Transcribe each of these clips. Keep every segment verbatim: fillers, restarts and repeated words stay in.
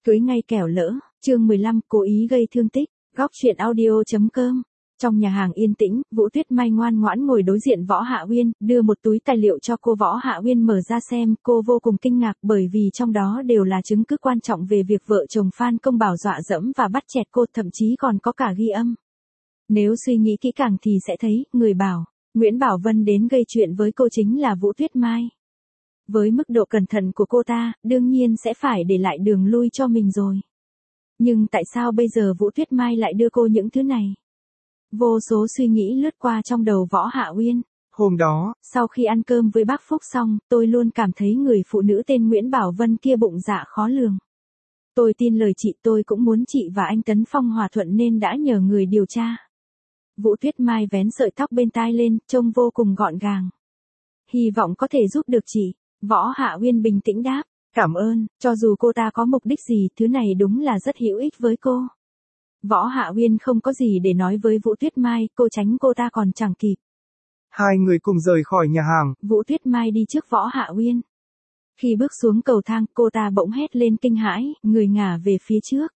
Cưới ngay kẻo lỡ, chương mười lăm, cố ý gây thương tích, góc chuyện audio.com. Trong nhà hàng yên tĩnh, Vũ Tuyết Mai ngoan ngoãn ngồi đối diện Võ Hạ Uyên, đưa một túi tài liệu cho cô. Võ Hạ Uyên mở ra xem, cô vô cùng kinh ngạc bởi vì trong đó đều là chứng cứ quan trọng về việc vợ chồng Phan Công Bảo dọa dẫm và bắt chẹt cô, thậm chí còn có cả ghi âm. Nếu suy nghĩ kỹ càng thì sẽ thấy, người bảo, Nguyễn Bảo Vân đến gây chuyện với cô chính là Vũ Tuyết Mai. Với mức độ cẩn thận của cô ta, đương nhiên sẽ phải để lại đường lui cho mình rồi. Nhưng tại sao bây giờ Vũ Tuyết Mai lại đưa cô những thứ này? Vô số suy nghĩ lướt qua trong đầu Võ Hạ Uyên. Hôm đó, sau khi ăn cơm với bác Phúc xong, tôi luôn cảm thấy người phụ nữ tên Nguyễn Bảo Vân kia bụng dạ khó lường. Tôi tin lời chị, tôi cũng muốn chị và anh Tấn Phong hòa thuận nên đã nhờ người điều tra. Vũ Tuyết Mai vén sợi tóc bên tai lên, trông vô cùng gọn gàng. Hy vọng có thể giúp được chị. Võ Hạ Uyên bình tĩnh đáp, cảm ơn, cho dù cô ta có mục đích gì, thứ này đúng là rất hữu ích với cô. Võ Hạ Uyên không có gì để nói với Vũ Tuyết Mai, cô tránh cô ta còn chẳng kịp. Hai người cùng rời khỏi nhà hàng. Vũ Tuyết Mai đi trước Võ Hạ Uyên. Khi bước xuống cầu thang, cô ta bỗng hét lên kinh hãi, người ngả về phía trước.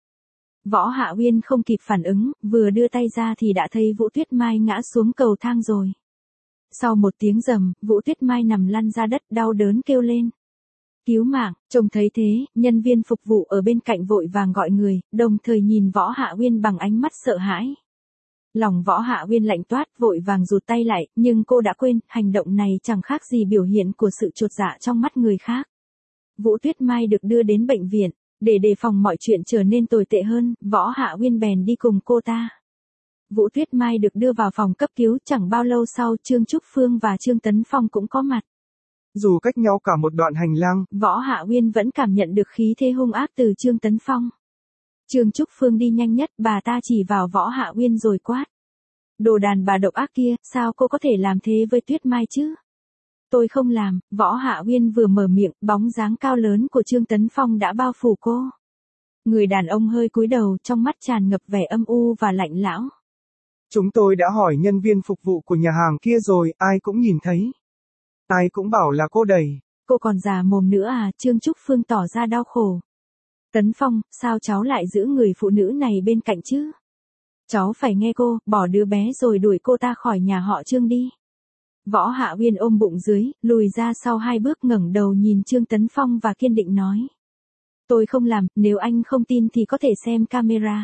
Võ Hạ Uyên không kịp phản ứng, vừa đưa tay ra thì đã thấy Vũ Tuyết Mai ngã xuống cầu thang rồi. Sau một tiếng rầm, Vũ Tuyết Mai nằm lăn ra đất, đau đớn kêu lên. Cứu mạng, trông thấy thế, nhân viên phục vụ ở bên cạnh vội vàng gọi người, đồng thời nhìn Võ Hạ Uyên bằng ánh mắt sợ hãi. Lòng Võ Hạ Uyên lạnh toát, vội vàng rụt tay lại, nhưng cô đã quên, hành động này chẳng khác gì biểu hiện của sự chột dạ trong mắt người khác. Vũ Tuyết Mai được đưa đến bệnh viện, để đề phòng mọi chuyện trở nên tồi tệ hơn, Võ Hạ Uyên bèn đi cùng cô ta. Vũ Tuyết Mai được đưa vào phòng cấp cứu, chẳng bao lâu sau Trương Trúc Phương và Trương Tấn Phong cũng có mặt. Dù cách nhau cả một đoạn hành lang, Võ Hạ Uyên vẫn cảm nhận được khí thế hung ác từ Trương Tấn Phong. Trương Trúc Phương đi nhanh nhất, bà ta chỉ vào Võ Hạ Uyên rồi quát. Đồ đàn bà độc ác kia, sao cô có thể làm thế với Tuyết Mai chứ? Tôi không làm, Võ Hạ Uyên vừa mở miệng, bóng dáng cao lớn của Trương Tấn Phong đã bao phủ cô. Người đàn ông hơi cúi đầu, trong mắt tràn ngập vẻ âm u và lạnh lẽo. Chúng tôi đã hỏi nhân viên phục vụ của nhà hàng kia rồi, ai cũng nhìn thấy. Ai cũng bảo là cô đẩy. Cô còn già mồm nữa à? Trương Trúc Phương tỏ ra đau khổ. Tấn Phong, sao cháu lại giữ người phụ nữ này bên cạnh chứ? Cháu phải nghe cô, bỏ đứa bé rồi đuổi cô ta khỏi nhà họ Trương đi. Võ Hạ Uyên ôm bụng dưới, lùi ra sau hai bước, ngẩng đầu nhìn Trương Tấn Phong và kiên định nói. Tôi không làm, nếu anh không tin thì có thể xem camera.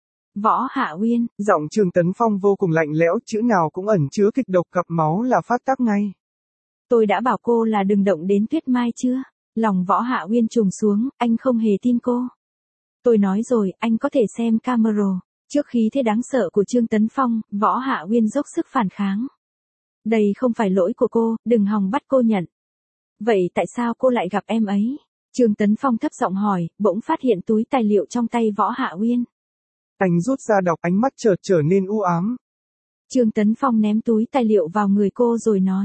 Võ Hạ Uyên. Giọng Trương Tấn Phong vô cùng lạnh lẽo, chữ nào cũng ẩn chứa kịch độc, cặp máu là phát tác ngay. Tôi đã bảo cô là đừng động đến Tuyết Mai chưa? Lòng Võ Hạ Uyên trùng xuống, anh không hề tin cô. Tôi nói rồi, anh có thể xem camera. Trước khí thế đáng sợ của Trương Tấn Phong, Võ Hạ Uyên dốc sức phản kháng. Đây không phải lỗi của cô, đừng hòng bắt cô nhận. Vậy tại sao cô lại gặp em ấy? Trương Tấn Phong thấp giọng hỏi, bỗng phát hiện túi tài liệu trong tay Võ Hạ Uyên. Anh rút ra đọc, ánh mắt chợt trở nên u ám. Trương Tấn Phong ném túi tài liệu vào người cô rồi nói.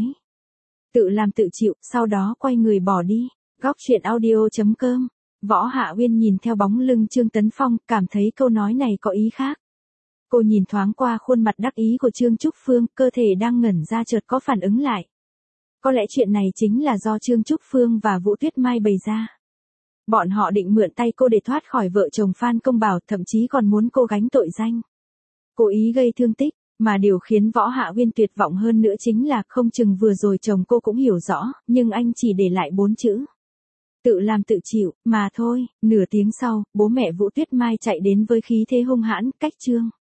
Tự làm tự chịu, sau đó quay người bỏ đi. Góc chuyện audio.com. Võ Hạ Uyên nhìn theo bóng lưng Trương Tấn Phong, cảm thấy câu nói này có ý khác. Cô nhìn thoáng qua khuôn mặt đắc ý của Trương Trúc Phương, cơ thể đang ngẩn ra chợt có phản ứng lại. Có lẽ chuyện này chính là do Trương Trúc Phương và Vũ Tuyết Mai bày ra. Bọn họ định mượn tay cô để thoát khỏi vợ chồng Phan Công Bảo, thậm chí còn muốn cô gánh tội danh cố ý gây thương tích, mà điều khiến Võ Hạ Uyên tuyệt vọng hơn nữa chính là không chừng vừa rồi chồng cô cũng hiểu rõ, nhưng anh chỉ để lại bốn chữ. Tự làm tự chịu, mà thôi. Nửa tiếng sau, bố mẹ Vũ Tuyết Mai chạy đến với khí thế hung hãn, cách Trương